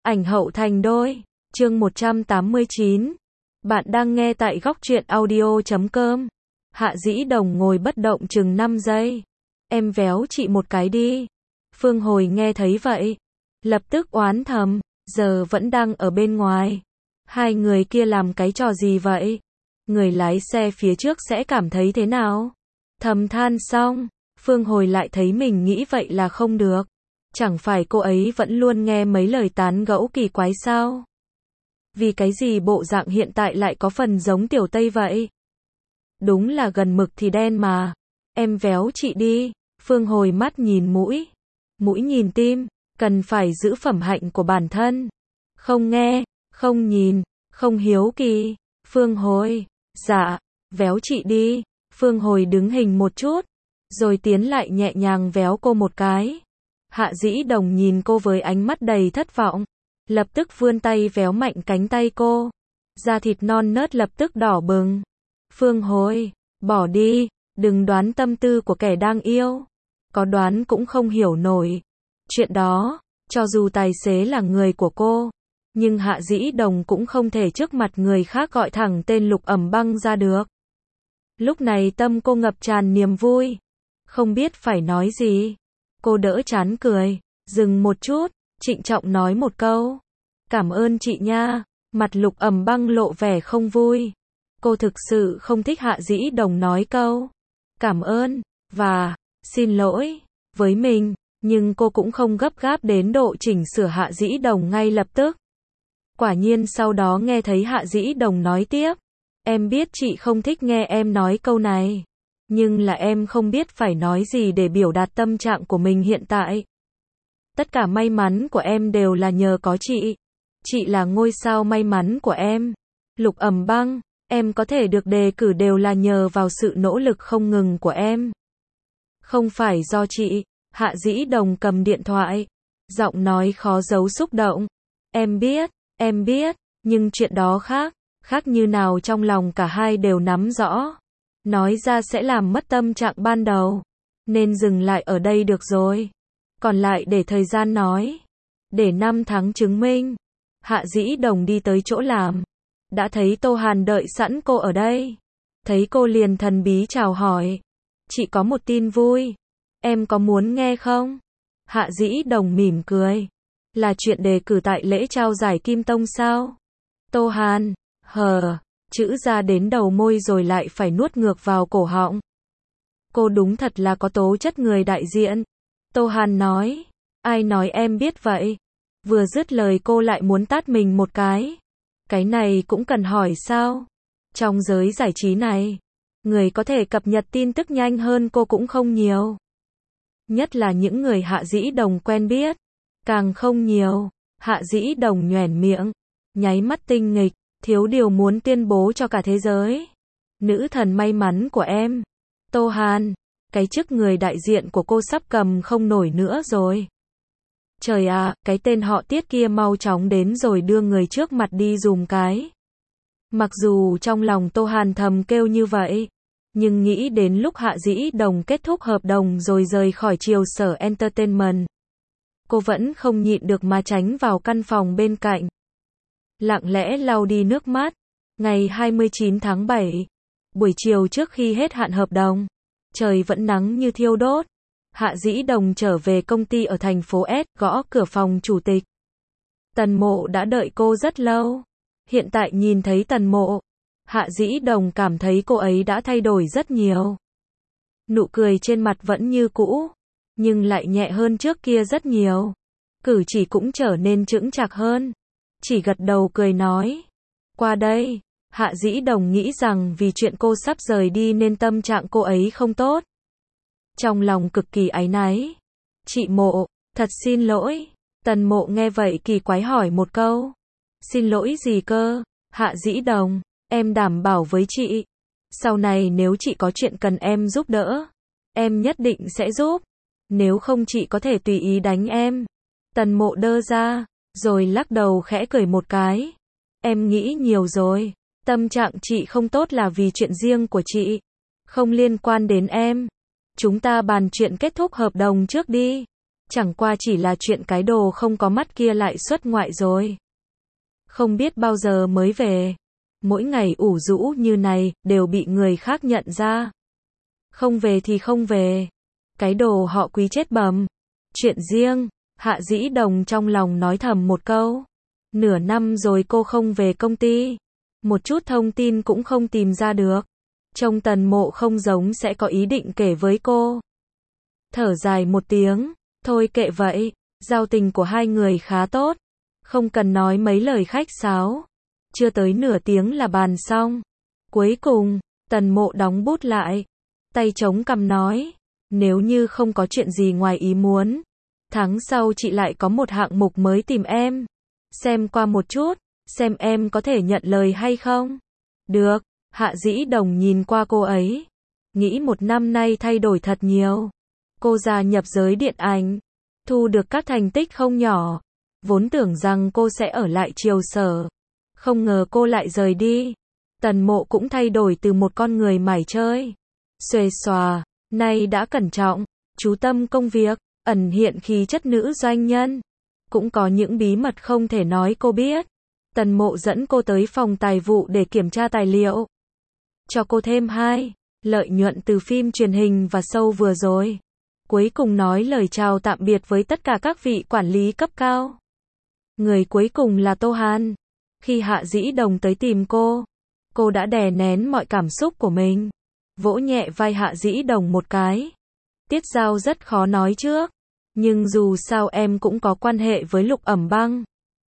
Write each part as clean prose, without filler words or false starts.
Ảnh hậu thành đôi. Chương 189. Bạn đang nghe tại góc truyện audio.com. Hạ Dĩ Đồng ngồi bất động chừng 5 giây. Em véo chị một cái đi. Phương Hồi nghe thấy vậy, lập tức oán thầm, giờ vẫn đang ở bên ngoài. Hai người kia làm cái trò gì vậy? Người lái xe phía trước sẽ cảm thấy thế nào? Thầm than xong, Phương Hồi lại thấy mình nghĩ vậy là không được. Chẳng phải cô ấy vẫn luôn nghe mấy lời tán gẫu kỳ quái sao? Vì cái gì bộ dạng hiện tại lại có phần giống Tiểu Tây vậy? Đúng là gần mực thì đen mà. Em véo chị đi. Phương Hồi mắt nhìn mũi, mũi nhìn tim, cần phải giữ phẩm hạnh của bản thân. Không nghe, không nhìn, không hiếu kỳ. Phương Hồi, dạ, véo chị đi. Phương Hồi đứng hình một chút, rồi tiến lại nhẹ nhàng véo cô một cái. Hạ Dĩ Đồng nhìn cô với ánh mắt đầy thất vọng, lập tức vươn tay véo mạnh cánh tay cô. Da thịt non nớt lập tức đỏ bừng. Phương Hồi, bỏ đi, đừng đoán tâm tư của kẻ đang yêu. Có đoán cũng không hiểu nổi. Chuyện đó, cho dù tài xế là người của cô, nhưng Hạ Dĩ Đồng cũng không thể trước mặt người khác gọi thẳng tên Lục Ẩm Băng ra được. Lúc này tâm cô ngập tràn niềm vui, không biết phải nói gì. Cô đỡ chán cười, dừng một chút, trịnh trọng nói một câu. Cảm ơn chị nha. Mặt Lục Ẩm Băng lộ vẻ không vui. Cô thực sự không thích Hạ Dĩ Đồng nói câu cảm ơn và xin lỗi với mình, nhưng cô cũng không gấp gáp đến độ chỉnh sửa Hạ Dĩ Đồng ngay lập tức. Quả nhiên sau đó nghe thấy Hạ Dĩ Đồng nói tiếp. Em biết chị không thích nghe em nói câu này, nhưng là em không biết phải nói gì để biểu đạt tâm trạng của mình hiện tại. Tất cả may mắn của em đều là nhờ có chị. Chị là ngôi sao may mắn của em. Lục Ẩm Băng, em có thể được đề cử đều là nhờ vào sự nỗ lực không ngừng của em. Không phải do chị. Hạ Dĩ Đồng cầm điện thoại, giọng nói khó giấu xúc động. Em biết, nhưng chuyện đó khác. Khác như nào trong lòng cả hai đều nắm rõ. Nói ra sẽ làm mất tâm trạng ban đầu. Nên dừng lại ở đây được rồi. Còn lại để thời gian nói. Để năm tháng chứng minh. Hạ Dĩ Đồng đi tới chỗ làm. Đã thấy Tô Hàn đợi sẵn cô ở đây. Thấy cô liền thần bí chào hỏi. Chị có một tin vui. Em có muốn nghe không? Hạ Dĩ Đồng mỉm cười. Là chuyện đề cử tại lễ trao giải Kim Tông sao? Tô Hàn, chữ ra đến đầu môi rồi lại phải nuốt ngược vào cổ họng. Cô đúng thật là có tố chất người đại diện. Tô Hàn nói. Ai nói em biết vậy? Vừa dứt lời cô lại muốn tát mình một cái. Cái này cũng cần hỏi sao? Trong giới giải trí này, người có thể cập nhật tin tức nhanh hơn cô cũng không nhiều. Nhất là những người Hạ Dĩ Đồng quen biết, càng không nhiều. Hạ Dĩ Đồng nhoẻn miệng, nháy mắt tinh nghịch, thiếu điều muốn tuyên bố cho cả thế giới. Nữ thần may mắn của em. Tô Hàn, cái chức người đại diện của cô sắp cầm không nổi nữa rồi. Trời ạ, cái tên họ Tiết kia mau chóng đến rồi đưa người trước mặt đi dùm cái. Mặc dù trong lòng Tô Hàn thầm kêu như vậy, nhưng nghĩ đến lúc Hạ Dĩ Đồng kết thúc hợp đồng rồi rời khỏi Triều Sở Entertainment, cô vẫn không nhịn được mà tránh vào căn phòng bên cạnh. Lặng lẽ lau đi nước mắt. Ngày 29 tháng 7, buổi chiều trước khi hết hạn hợp đồng, trời vẫn nắng như thiêu đốt. Hạ Dĩ Đồng trở về công ty ở thành phố S, gõ cửa phòng chủ tịch. Tần Mộ đã đợi cô rất lâu. Hiện tại nhìn thấy Tần Mộ, Hạ Dĩ Đồng cảm thấy cô ấy đã thay đổi rất nhiều. Nụ cười trên mặt vẫn như cũ, nhưng lại nhẹ hơn trước kia rất nhiều. Cử chỉ cũng trở nên chững chạc hơn. Chỉ gật đầu cười nói. Qua đây. Hạ Dĩ Đồng nghĩ rằng vì chuyện cô sắp rời đi nên tâm trạng cô ấy không tốt. Trong lòng cực kỳ áy náy. Chị Mộ, thật xin lỗi. Tần Mộ nghe vậy kỳ quái hỏi một câu. Xin lỗi gì cơ? Hạ Dĩ Đồng, em đảm bảo với chị. Sau này nếu chị có chuyện cần em giúp đỡ, em nhất định sẽ giúp. Nếu không chị có thể tùy ý đánh em. Tần Mộ đơ ra, rồi lắc đầu khẽ cười một cái. Em nghĩ nhiều rồi. Tâm trạng chị không tốt là vì chuyện riêng của chị. Không liên quan đến em. Chúng ta bàn chuyện kết thúc hợp đồng trước đi. Chẳng qua chỉ là chuyện cái đồ không có mắt kia lại xuất ngoại rồi. Không biết bao giờ mới về. Mỗi ngày ủ rũ như này, đều bị người khác nhận ra. Không về thì không về. Cái đồ họ Quý chết bầm. Chuyện riêng, Hạ Dĩ Đồng trong lòng nói thầm một câu. Nửa năm rồi cô không về công ty. Một chút thông tin cũng không tìm ra được. Trông Tần Mộ không giống sẽ có ý định kể với cô. Thở dài một tiếng. Thôi kệ vậy. Giao tình của hai người khá tốt. Không cần nói mấy lời khách sáo. Chưa tới nửa tiếng là bàn xong. Cuối cùng, Tần Mộ đóng bút lại. Tay chống cằm nói. Nếu như không có chuyện gì ngoài ý muốn. Tháng sau chị lại có một hạng mục mới tìm em. Xem qua một chút. Xem em có thể nhận lời hay không. Được. Hạ Dĩ Đồng nhìn qua cô ấy. Nghĩ một năm nay thay đổi thật nhiều. Cô gia nhập giới điện ảnh. Thu được các thành tích không nhỏ. Vốn tưởng rằng cô sẽ ở lại Triều Sở. Không ngờ cô lại rời đi. Tần Mộ cũng thay đổi từ một con người mải chơi. Xuề xòa. Nay đã cẩn trọng. Chú tâm công việc. Ẩn hiện khí chất nữ doanh nhân. Cũng có những bí mật không thể nói cô biết. Tần Mộ dẫn cô tới phòng tài vụ để kiểm tra tài liệu. Cho cô thêm 2. Lợi nhuận từ phim truyền hình và show vừa rồi. Cuối cùng nói lời chào tạm biệt với tất cả các vị quản lý cấp cao. Người cuối cùng là Tô Hàn. Khi Hạ Dĩ Đồng tới tìm cô đã đè nén mọi cảm xúc của mình. Vỗ nhẹ vai Hạ Dĩ Đồng một cái. Tiết Giao rất khó nói trước. Nhưng dù sao em cũng có quan hệ với Lục Ẩm Băng.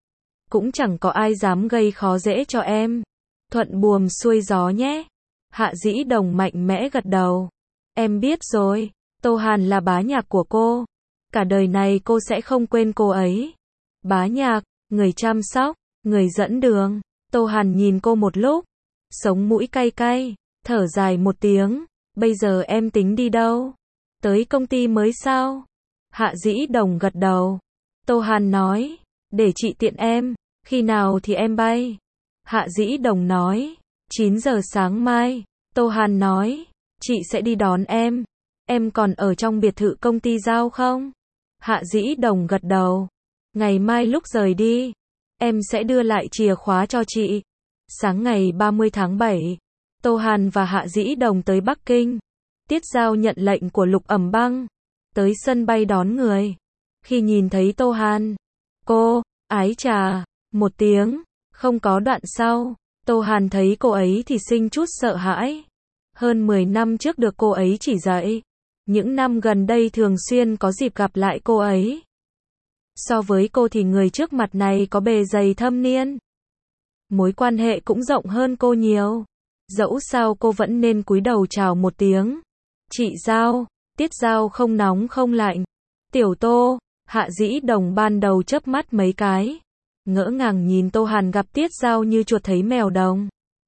Cũng chẳng có ai dám gây khó dễ cho em. Thuận buồm xuôi gió nhé. Hạ Dĩ Đồng mạnh mẽ gật đầu. Em biết rồi. Tô Hàn là bá nhạc của cô. Cả đời này cô sẽ không quên cô ấy. Bá nhạc, người chăm sóc, người dẫn đường. Tô Hàn nhìn cô một lúc. Sống mũi cay cay. Thở dài một tiếng. Bây giờ em tính đi đâu? Tới công ty mới sao? Hạ Dĩ Đồng gật đầu. Tô Hàn nói. Để chị tiện em. Khi nào thì em bay? Hạ Dĩ Đồng nói. 9 giờ sáng mai. Tô Hàn nói. Chị sẽ đi đón em. Em còn ở trong biệt thự công ty Giao không? Hạ Dĩ Đồng gật đầu. Ngày mai lúc rời đi, em sẽ đưa lại chìa khóa cho chị. Sáng ngày 30 tháng 7, Tô Hàn và Hạ Dĩ Đồng tới Bắc Kinh. Tiết Giao nhận lệnh của Lục Ẩm Băng. Tới sân bay đón người. Khi nhìn thấy Tô Hàn, cô, ái chà, một tiếng. Không có đoạn sau, Tô Hàn thấy cô ấy thì sinh chút sợ hãi. Hơn 10 năm trước được cô ấy chỉ dạy. Những năm gần đây thường xuyên có dịp gặp lại cô ấy. So với cô thì người trước mặt này có bề dày thâm niên. Mối quan hệ cũng rộng hơn cô nhiều. Dẫu sao cô vẫn nên cúi đầu chào một tiếng. Chị Giao. Tiết Giao không nóng không lạnh. Tiểu Tô. Hạ Dĩ Đồng ban đầu chớp mắt mấy cái. Ngỡ ngàng nhìn Tô Hàn gặp Tiết Giao như chuột thấy mèo đồng.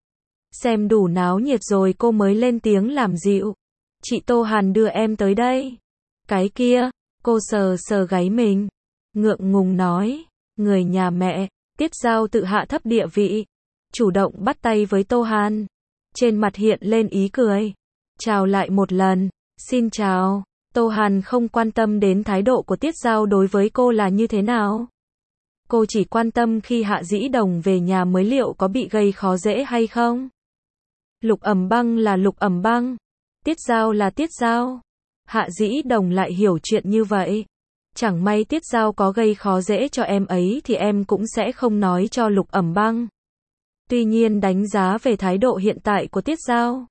Xem đủ náo nhiệt rồi cô mới lên tiếng làm dịu. Chị Tô Hàn đưa em tới đây. Cái kia, cô sờ sờ gáy mình. Ngượng ngùng nói. Người nhà mẹ. Tiết Giao tự hạ thấp địa vị. Chủ động bắt tay với Tô Hàn. Trên mặt hiện lên ý cười. Chào lại một lần. Xin chào. Tô Hàn không quan tâm đến thái độ của Tiết Giao đối với cô là như thế nào. Cô chỉ quan tâm khi Hạ Dĩ Đồng về nhà mới liệu có bị gây khó dễ hay không. Lục Ẩm Băng là Lục Ẩm Băng. Tiết Giao là Tiết Giao. Hạ Dĩ Đồng lại hiểu chuyện như vậy. Chẳng may Tiết Giao có gây khó dễ cho em ấy thì em cũng sẽ không nói cho Lục Ẩm Băng. Tuy nhiên đánh giá về thái độ hiện tại của Tiết Giao.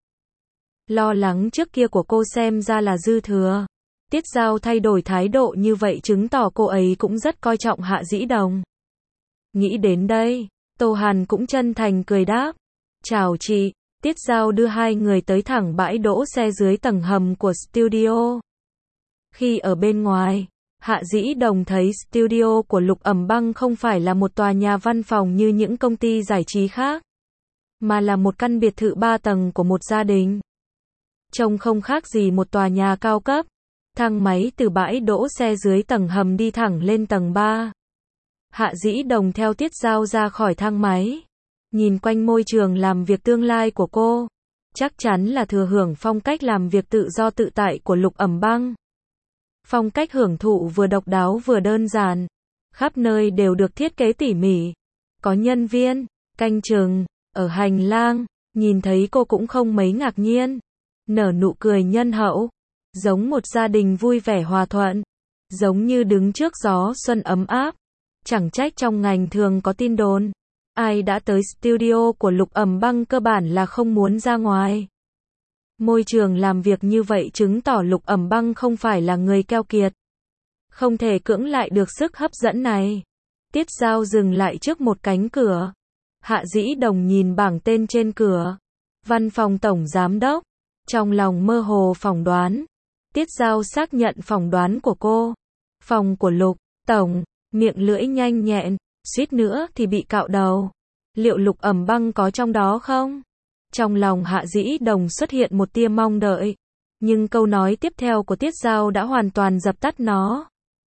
Lo lắng trước kia của cô xem ra là dư thừa. Tiết Giao thay đổi thái độ như vậy chứng tỏ cô ấy cũng rất coi trọng Hạ Dĩ Đồng. Nghĩ đến đây, Tô Hàn cũng chân thành cười đáp. Chào chị. Tiết Giao đưa hai người tới thẳng bãi đỗ xe dưới tầng hầm của studio. Khi ở bên ngoài, Hạ Dĩ Đồng thấy studio của Lục Ẩm Băng không phải là một tòa nhà văn phòng như những công ty giải trí khác, mà là một căn biệt thự 3 tầng của một gia đình. Trông không khác gì một tòa nhà cao cấp. Thang máy từ bãi đỗ xe dưới tầng hầm đi thẳng lên tầng 3. Hạ Dĩ Đồng theo Tiết Giao ra khỏi thang máy. Nhìn quanh môi trường làm việc tương lai của cô. Chắc chắn là thừa hưởng phong cách làm việc tự do tự tại của Lục Ẩm Băng. Phong cách hưởng thụ vừa độc đáo vừa đơn giản. Khắp nơi đều được thiết kế tỉ mỉ. Có nhân viên, canh chừng, ở hành lang, nhìn thấy cô cũng không mấy ngạc nhiên. Nở nụ cười nhân hậu, giống một gia đình vui vẻ hòa thuận, giống như đứng trước gió xuân ấm áp. Chẳng trách trong ngành thường có tin đồn, ai đã tới studio của Lục Ẩm Băng cơ bản là không muốn ra ngoài. Môi trường làm việc như vậy chứng tỏ Lục Ẩm Băng không phải là người keo kiệt. Không thể cưỡng lại được sức hấp dẫn này. Tiết Giao dừng lại trước một cánh cửa. Hạ Dĩ Đồng nhìn bảng tên trên cửa. Văn phòng Tổng Giám Đốc. Trong lòng mơ hồ phỏng đoán. Tiết Giao xác nhận phỏng đoán của cô. Phòng của Lục Tổng, miệng lưỡi nhanh nhẹn, suýt nữa thì bị cạo đầu. Liệu Lục Ẩm Băng có trong đó không? Trong lòng Hạ Dĩ Đồng xuất hiện một tia mong đợi. Nhưng câu nói tiếp theo của Tiết Giao đã hoàn toàn dập tắt nó.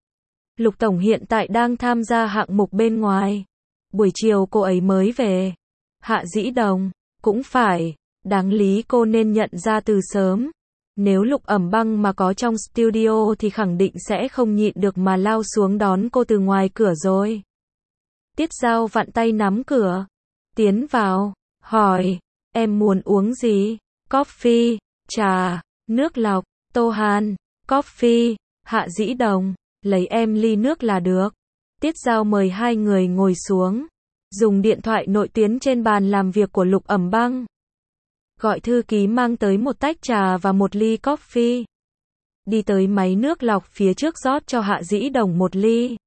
Lục Tổng hiện tại đang tham gia hạng mục bên ngoài. Buổi chiều cô ấy mới về. Hạ Dĩ Đồng, cũng phải, đáng lý cô nên nhận ra từ sớm. Nếu Lục Ẩm Băng mà có trong studio thì khẳng định sẽ không nhịn được mà lao xuống đón cô từ ngoài cửa rồi. Tiết Giao vặn tay nắm cửa. Tiến vào, hỏi, em muốn uống gì? Coffee, trà, nước lọc, Tô Hàn, coffee, Hạ Dĩ Đồng, lấy em ly nước là được. Tiết Giao mời hai người ngồi xuống. Dùng điện thoại nội tuyến trên bàn làm việc của Lục Ẩm Băng. Gọi thư ký mang tới một tách trà và một ly coffee. Đi tới máy nước lọc phía trước rót cho Hạ Dĩ Đồng một ly.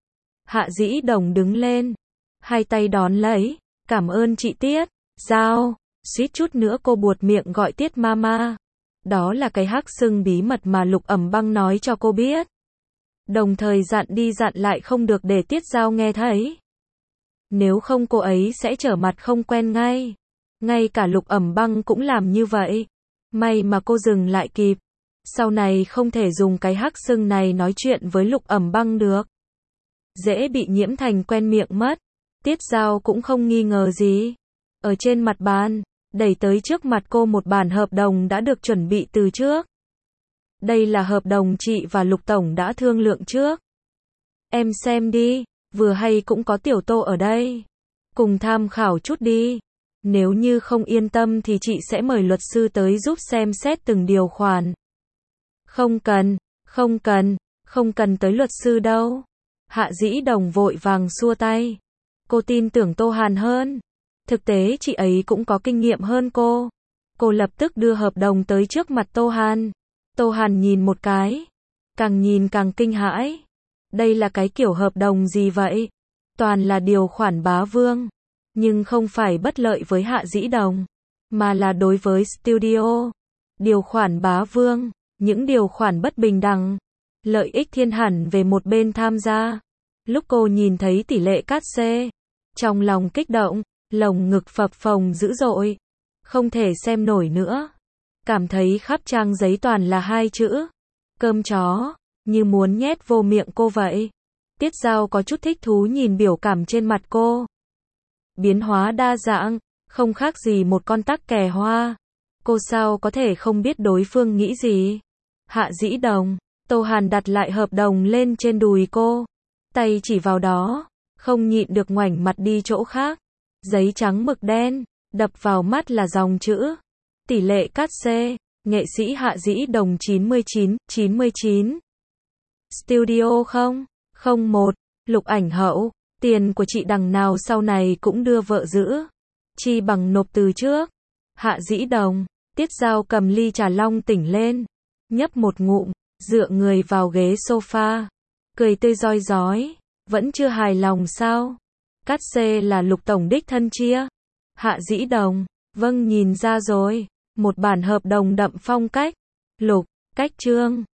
Hạ Dĩ Đồng đứng lên. Hai tay đón lấy. Cảm ơn chị Tiết Giao. Suýt chút nữa cô buột miệng gọi Tiết Mama. Đó là cái hắc xưng bí mật mà Lục Ẩm Băng nói cho cô biết. Đồng thời dặn đi dặn lại không được để Tiết Giao nghe thấy. Nếu không cô ấy sẽ trở mặt không quen ngay. Ngay cả Lục Ẩm Băng cũng làm như vậy. May mà cô dừng lại kịp. Sau này không thể dùng cái hắc xưng này nói chuyện với Lục Ẩm Băng được. Dễ bị nhiễm thành quen miệng mất. Tiết Giao cũng không nghi ngờ gì. Ở trên mặt bàn, đẩy tới trước mặt cô một bản hợp đồng đã được chuẩn bị từ trước. Đây là hợp đồng chị và Lục Tổng đã thương lượng trước. Em xem đi, vừa hay cũng có Tiểu Tô ở đây. Cùng tham khảo chút đi. Nếu như không yên tâm thì chị sẽ mời luật sư tới giúp xem xét từng điều khoản. Không cần, không cần tới luật sư đâu. Hạ Dĩ Đồng vội vàng xua tay. Cô tin tưởng Tô Hàn hơn. Thực tế chị ấy cũng có kinh nghiệm hơn cô. Cô lập tức đưa hợp đồng tới trước mặt Tô Hàn. Tô Hàn nhìn một cái. Càng nhìn càng kinh hãi. Đây là cái kiểu hợp đồng gì vậy? Toàn là điều khoản bá vương. Nhưng không phải bất lợi với Hạ Dĩ Đồng. Mà là đối với studio. Điều khoản bá vương. Những điều khoản bất bình đẳng. Lợi ích thiên hẳn về một bên tham gia. Lúc cô nhìn thấy tỷ lệ cát xê. Trong lòng kích động. Lồng ngực phập phồng dữ dội. Không thể xem nổi nữa. Cảm thấy khắp trang giấy toàn là hai chữ. Cơm chó. Như muốn nhét vô miệng cô vậy. Tiết Giao có chút thích thú nhìn biểu cảm trên mặt cô. Biến hóa đa dạng. Không khác gì một con tắc kè hoa. Cô sao có thể không biết đối phương nghĩ gì. Hạ Dĩ Đồng. Tô Hàn đặt lại hợp đồng lên trên đùi cô. Tay chỉ vào đó. Không nhịn được ngoảnh mặt đi chỗ khác. Giấy trắng mực đen. Đập vào mắt là dòng chữ. Tỷ lệ cát xê. Nghệ sĩ Hạ Dĩ Đồng 99. Studio 01. Lục Ảnh Hậu. Tiền của chị đằng nào sau này cũng đưa vợ giữ. Chi bằng nộp từ trước. Hạ Dĩ Đồng. Tiết Giao cầm ly trà long tỉnh lên. Nhấp một ngụm. Dựa người vào ghế sofa. Cười tươi rói rói. Vẫn chưa hài lòng sao? Cát xê là Lục Tổng đích thân chia. Hạ Dĩ Đồng. Vâng, nhìn ra rồi. Một bản hợp đồng đậm phong cách. Lục, cách chương.